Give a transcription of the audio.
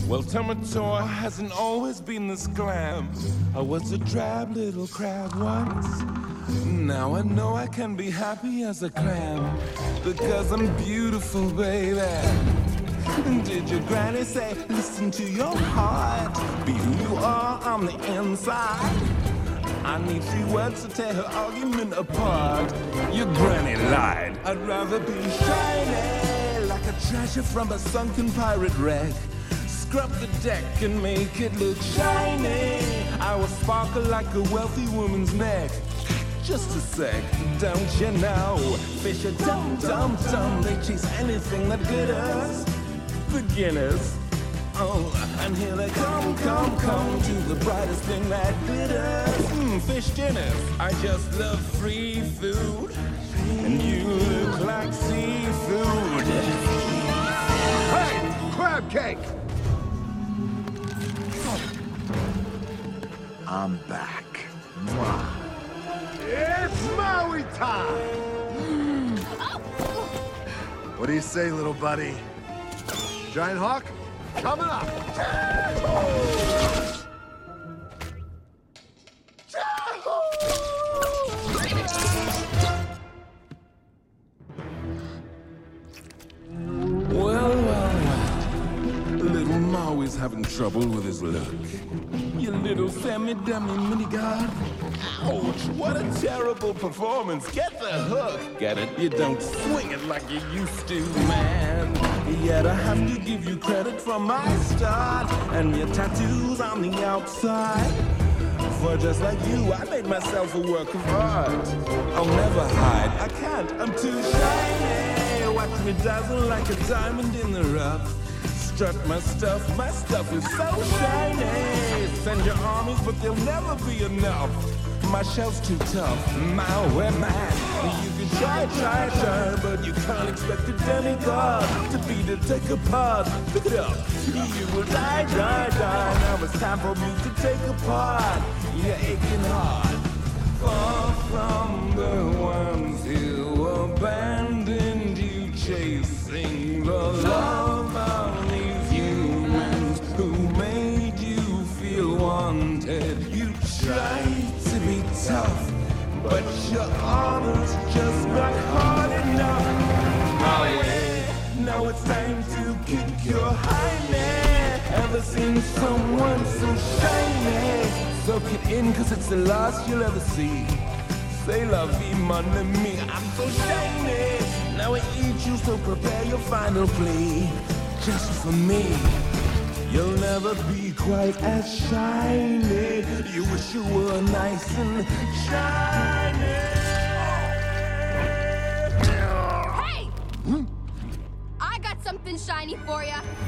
Well, Terminator hasn't always been this glam. I was a drab little crab once. Now I know I can be happy as a clam, because I'm beautiful, baby. Did your granny say, listen to your heart, be who you are on the inside? I need 3 words to tear her argument apart. Your granny lied. I'd rather be shiny, like a treasure from a sunken pirate wreck. Scrub the deck and make it look shiny. I will sparkle like a wealthy woman's neck. Just a sec, don't you know? Fish are dumb, dumb, dumb. They chase anything that glitters. Beginners. Oh, and here they come, come, come to the brightest thing that glitters. Fish dinners. I just love free food, and you look like seafood. Hey, crab cake! I'm back. Mwah. It's Maui time! What do you say, little buddy? Giant Hawk, coming up! Well. Little Maui's having trouble with his look. You little semi-dummy mini-god. Ouch, what a terrible performance. Get the hook. Get it? You don't swing it like you used to, man. Yet I have to give you credit for my start and your tattoos on the outside. For just like you, I made myself a work of art. I'll never hide. I can't. I'm too shiny. Watch me dazzle like a diamond in the rough. Strut my stuff is so shiny. Send your armies, but they'll never be enough. My shell's too tough, my man. You can try, but you can't expect a demigod to beat it, take apart. Pick it up, you will die. Now it's time for me to take apart your aching heart. Far from the ones who abandoned you, chasing the love of these humans who made you feel wanted. You tried to be tough, but your honor's just not hard enough. Now it's time to kick your highness. Ever seen someone so shiny? Soak it in, cause it's the last you'll ever see. Say la vie, mon ami, I'm so shiny. Now I eat you, so prepare your final plea. Just for me. You'll never be quite as shiny. You wish you were nice and shiny. Hey! I got something shiny for ya.